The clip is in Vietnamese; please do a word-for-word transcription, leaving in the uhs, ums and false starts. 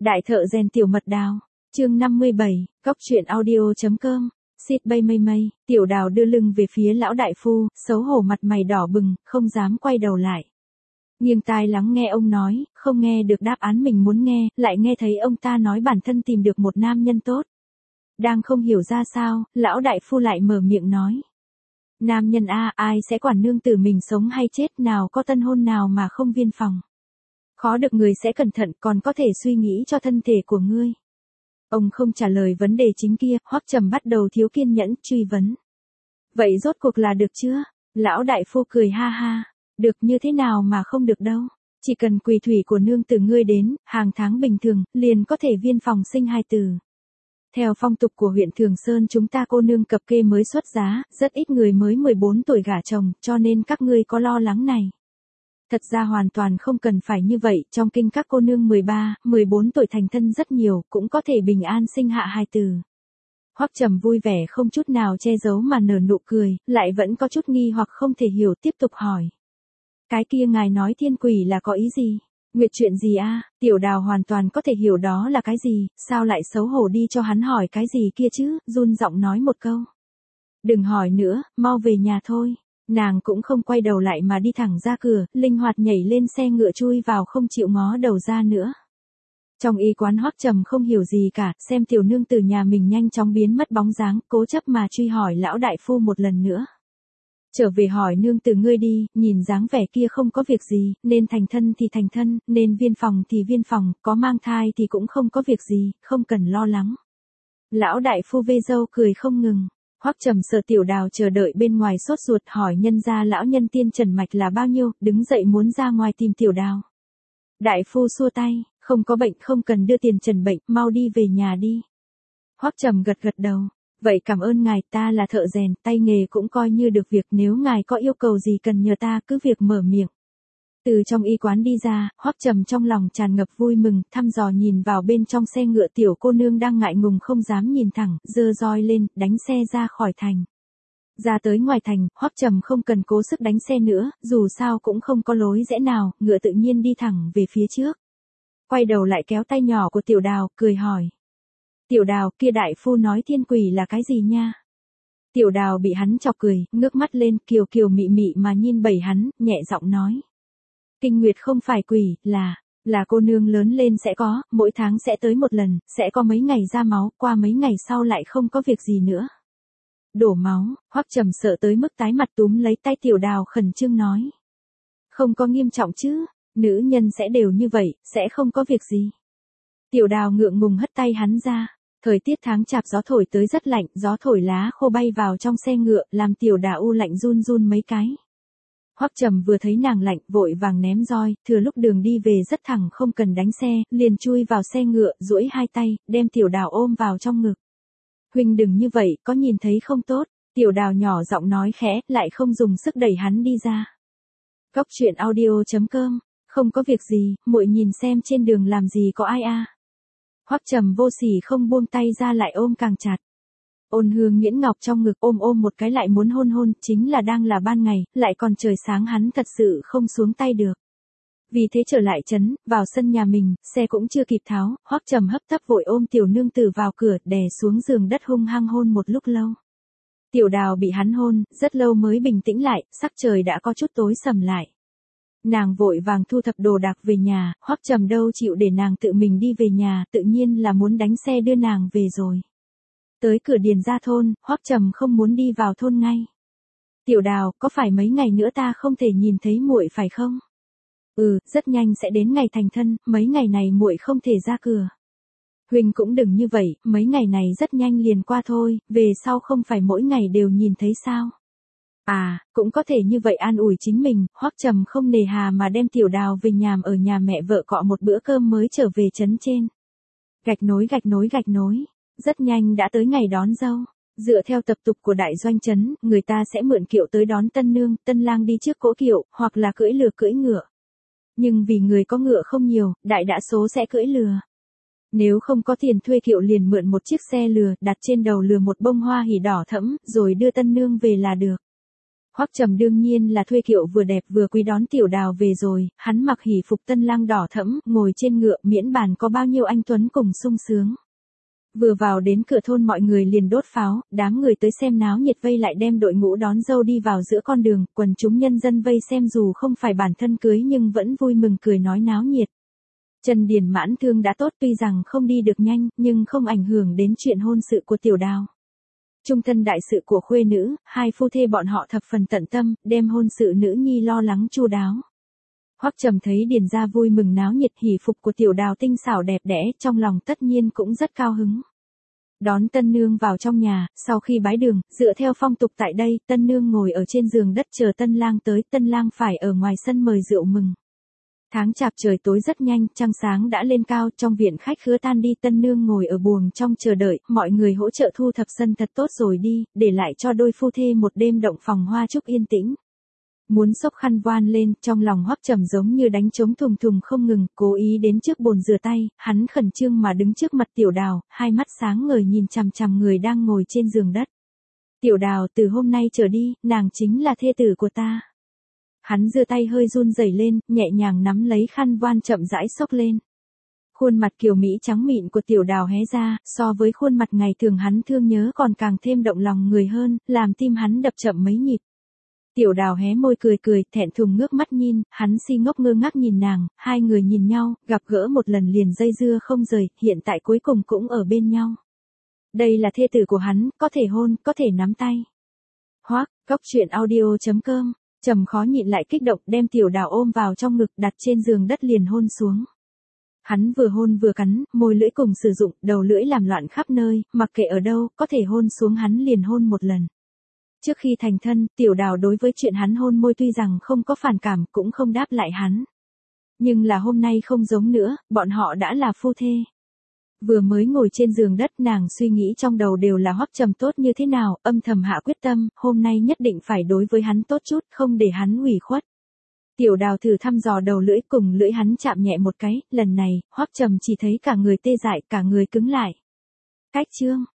Đại thợ rèn Tiểu Mật Đào, chương năm mươi bảy, cóc truyện audio.com, Sít bay mây mây, Tiểu Đào đưa lưng về phía lão đại phu, xấu hổ mặt mày đỏ bừng, không dám quay đầu lại. Nghiêng tai lắng nghe ông nói, không nghe được đáp án mình muốn nghe, lại nghe thấy ông ta nói bản thân tìm được một nam nhân tốt. Đang không hiểu ra sao, lão đại phu lại mở miệng nói. Nam nhân a, ai sẽ quản nương tử mình sống hay chết, nào có tân hôn nào mà không viên phòng. Khó được người sẽ cẩn thận, còn có thể suy nghĩ cho thân thể của ngươi. Ông không trả lời vấn đề chính kia, Hoắc Trầm bắt đầu thiếu kiên nhẫn, truy vấn. Vậy rốt cuộc là được chưa? Lão đại phu cười ha ha, được như thế nào mà không được đâu. Chỉ cần quỳ thủy của nương tử ngươi đến, hàng tháng bình thường, liền có thể viên phòng sinh hai tử. Theo phong tục của huyện Thường Sơn chúng ta cô nương cập kê mới xuất giá, rất ít người mới mười bốn tuổi gả chồng, cho nên các ngươi có lo lắng này. Thật ra hoàn toàn không cần phải như vậy, trong kinh các cô nương mười ba, mười bốn tuổi thành thân rất nhiều, cũng có thể bình an sinh hạ hai tử. Hoắc Trầm vui vẻ không chút nào che giấu mà nở nụ cười, lại vẫn có chút nghi hoặc không thể hiểu, tiếp tục hỏi. Cái kia ngài nói thiên quỷ là có ý gì? Nguyệt chuyện gì a? Tiểu Đào hoàn toàn có thể hiểu đó là cái gì, sao lại xấu hổ đi cho hắn hỏi cái gì kia chứ, run giọng nói một câu. Đừng hỏi nữa, mau về nhà thôi. Nàng cũng không quay đầu lại mà đi thẳng ra cửa, linh hoạt nhảy lên xe ngựa chui vào không chịu ngó đầu ra nữa. Trong y quán Hoắc Trầm không hiểu gì cả, xem tiểu nương từ nhà mình nhanh chóng biến mất bóng dáng, cố chấp mà truy hỏi lão đại phu một lần nữa. Trở về hỏi nương từ ngươi đi, nhìn dáng vẻ kia không có việc gì, nên thành thân thì thành thân, nên viên phòng thì viên phòng, có mang thai thì cũng không có việc gì, không cần lo lắng. Lão đại phu vê râu cười không ngừng. Hoắc Trầm sợ Tiểu Đào chờ đợi bên ngoài sốt ruột, hỏi nhân gia lão nhân tiên trần mạch là bao nhiêu, đứng dậy muốn ra ngoài tìm Tiểu Đào. Đại phu xua tay, không có bệnh, không cần đưa tiền trần bệnh, mau đi về nhà đi. Hoắc Trầm gật gật đầu, vậy cảm ơn ngài, ta là thợ rèn, tay nghề cũng coi như được việc, nếu ngài có yêu cầu gì cần nhờ ta cứ việc mở miệng. Từ trong y quán đi ra, Hoắc Trầm trong lòng tràn ngập vui mừng, thăm dò nhìn vào bên trong xe ngựa tiểu cô nương đang ngại ngùng không dám nhìn thẳng, giơ roi lên, đánh xe ra khỏi thành. Ra tới ngoài thành, Hoắc Trầm không cần cố sức đánh xe nữa, dù sao cũng không có lối rẽ nào, ngựa tự nhiên đi thẳng về phía trước. Quay đầu lại kéo tay nhỏ của Tiểu Đào, cười hỏi. Tiểu Đào, kia đại phu nói thiên quỷ là cái gì nha? Tiểu Đào bị hắn chọc cười, ngước mắt lên, kiều kiều mị mị mà nhìn bẩy hắn, nhẹ giọng nói. Kinh nguyệt không phải quỷ, là, là cô nương lớn lên sẽ có, mỗi tháng sẽ tới một lần, sẽ có mấy ngày ra máu, qua mấy ngày sau lại không có việc gì nữa. Đổ máu, Hoắc Trầm sợ tới mức tái mặt túm lấy tay Tiểu Đào khẩn trương nói. Không có nghiêm trọng chứ, nữ nhân sẽ đều như vậy, sẽ không có việc gì. Tiểu Đào ngượng ngùng hất tay hắn ra, thời tiết tháng chạp gió thổi tới rất lạnh, gió thổi lá khô bay vào trong xe ngựa, làm Tiểu Đào u lạnh run run mấy cái. Hoắc Trầm vừa thấy nàng lạnh, vội vàng ném roi, thừa lúc đường đi về rất thẳng không cần đánh xe, liền chui vào xe ngựa, duỗi hai tay, đem Tiểu Đào ôm vào trong ngực. Huynh đừng như vậy, có nhìn thấy không tốt, Tiểu Đào nhỏ giọng nói khẽ, lại không dùng sức đẩy hắn đi ra. Cóc truyện audio.com, không có việc gì, muội nhìn xem trên đường làm gì có ai a. Hoắc Trầm vô sỉ không buông tay ra lại ôm càng chặt. Ôn hương nhuyễn ngọc trong ngực ôm ôm một cái lại muốn hôn hôn, chính là đang là ban ngày, lại còn trời sáng hắn thật sự không xuống tay được. Vì thế trở lại trấn, vào sân nhà mình, xe cũng chưa kịp tháo, Hoắc Trầm hấp tấp vội ôm tiểu nương tử vào cửa, đè xuống giường đất hung hăng hôn một lúc lâu. Tiểu Đào bị hắn hôn, rất lâu mới bình tĩnh lại, sắc trời đã có chút tối sầm lại. Nàng vội vàng thu thập đồ đạc về nhà, Hoắc Trầm đâu chịu để nàng tự mình đi về nhà, tự nhiên là muốn đánh xe đưa nàng về rồi. Tới cửa điền ra thôn, Hoắc Trầm không muốn đi vào thôn ngay. Tiểu Đào, có phải mấy ngày nữa ta không thể nhìn thấy muội phải không? Ừ, rất nhanh sẽ đến ngày thành thân, mấy ngày này muội không thể ra cửa. Huynh cũng đừng như vậy, mấy ngày này rất nhanh liền qua thôi, về sau không phải mỗi ngày đều nhìn thấy sao? À, cũng có thể như vậy an ủi chính mình, Hoắc Trầm không nề hà mà đem Tiểu Đào về nhàm ở nhà mẹ vợ cọ một bữa cơm mới trở về trấn trên. Gạch nối gạch nối gạch nối. Rất nhanh đã tới ngày đón dâu. Dựa theo tập tục của đại doanh trấn, người ta sẽ mượn kiệu tới đón tân nương, tân lang đi trước cỗ kiệu, hoặc là cưỡi lừa cưỡi ngựa. Nhưng vì người có ngựa không nhiều, đại đa số sẽ cưỡi lừa. Nếu không có tiền thuê kiệu liền mượn một chiếc xe lừa, đặt trên đầu lừa một bông hoa hỉ đỏ thẫm, rồi đưa tân nương về là được. Hoắc Trầm đương nhiên là thuê kiệu vừa đẹp vừa quý đón Tiểu Đào về rồi, hắn mặc hỷ phục tân lang đỏ thẫm, ngồi trên ngựa miễn bàn có bao nhiêu anh tuấn cùng sung sướng. Vừa vào đến cửa thôn mọi người liền đốt pháo, đám người tới xem náo nhiệt vây lại đem đội ngũ đón dâu đi vào giữa con đường, quần chúng nhân dân vây xem dù không phải bản thân cưới nhưng vẫn vui mừng cười nói náo nhiệt. Trần Điền mãn thương đã tốt tuy rằng không đi được nhanh, nhưng không ảnh hưởng đến chuyện hôn sự của Tiểu Đào. Trung thân đại sự của khuê nữ, hai phu thê bọn họ thập phần tận tâm, đem hôn sự nữ nhi lo lắng chu đáo. Hoắc Trầm thấy Điền gia vui mừng náo nhiệt hỷ phục của Tiểu Đào tinh xảo đẹp đẽ, trong lòng tất nhiên cũng rất cao hứng. Đón tân nương vào trong nhà, sau khi bái đường, dựa theo phong tục tại đây, tân nương ngồi ở trên giường đất chờ tân lang tới, tân lang phải ở ngoài sân mời rượu mừng. Tháng chạp trời tối rất nhanh, trăng sáng đã lên cao, trong viện khách khứa tan đi, tân nương ngồi ở buồng trong chờ đợi, mọi người hỗ trợ thu thập sân thật tốt rồi đi, để lại cho đôi phu thê một đêm động phòng hoa chúc yên tĩnh. Muốn xốc khăn voan lên, trong lòng Hoắc Trầm giống như đánh trống thùng thùng không ngừng, cố ý đến trước bồn rửa tay, hắn khẩn trương mà đứng trước mặt Tiểu Đào, hai mắt sáng ngời nhìn chằm chằm người đang ngồi trên giường đất. Tiểu Đào, từ hôm nay trở đi, nàng chính là thê tử của ta. Hắn giơ tay hơi run rẩy lên, nhẹ nhàng nắm lấy khăn voan chậm rãi xốc lên. Khuôn mặt kiều mỹ trắng mịn của Tiểu Đào hé ra, so với khuôn mặt ngày thường hắn thương nhớ còn càng thêm động lòng người hơn, làm tim hắn đập chậm mấy nhịp. Tiểu Đào hé môi cười cười, thẹn thùng ngước mắt nhìn, hắn si ngốc ngơ ngác nhìn nàng, hai người nhìn nhau, gặp gỡ một lần liền dây dưa không rời, hiện tại cuối cùng cũng ở bên nhau. Đây là thê tử của hắn, có thể hôn, có thể nắm tay. Hoắc, Cốc Truyện Audio chấm com. Trầm khó nhịn lại kích động, đem Tiểu Đào ôm vào trong ngực, đặt trên giường đất liền hôn xuống. Hắn vừa hôn vừa cắn, môi lưỡi cùng sử dụng, đầu lưỡi làm loạn khắp nơi, mặc kệ ở đâu, có thể hôn xuống hắn liền hôn một lần. Trước khi thành thân, Tiểu Đào đối với chuyện hắn hôn môi tuy rằng không có phản cảm, cũng không đáp lại hắn. Nhưng là hôm nay không giống nữa, bọn họ đã là phu thê. Vừa mới ngồi trên giường đất, nàng suy nghĩ trong đầu đều là Hoắc Trầm tốt như thế nào, âm thầm hạ quyết tâm, hôm nay nhất định phải đối với hắn tốt chút, không để hắn ủy khuất. Tiểu Đào thử thăm dò đầu lưỡi, cùng lưỡi hắn chạm nhẹ một cái, lần này, Hoắc Trầm chỉ thấy cả người tê dại, cả người cứng lại. Cách chương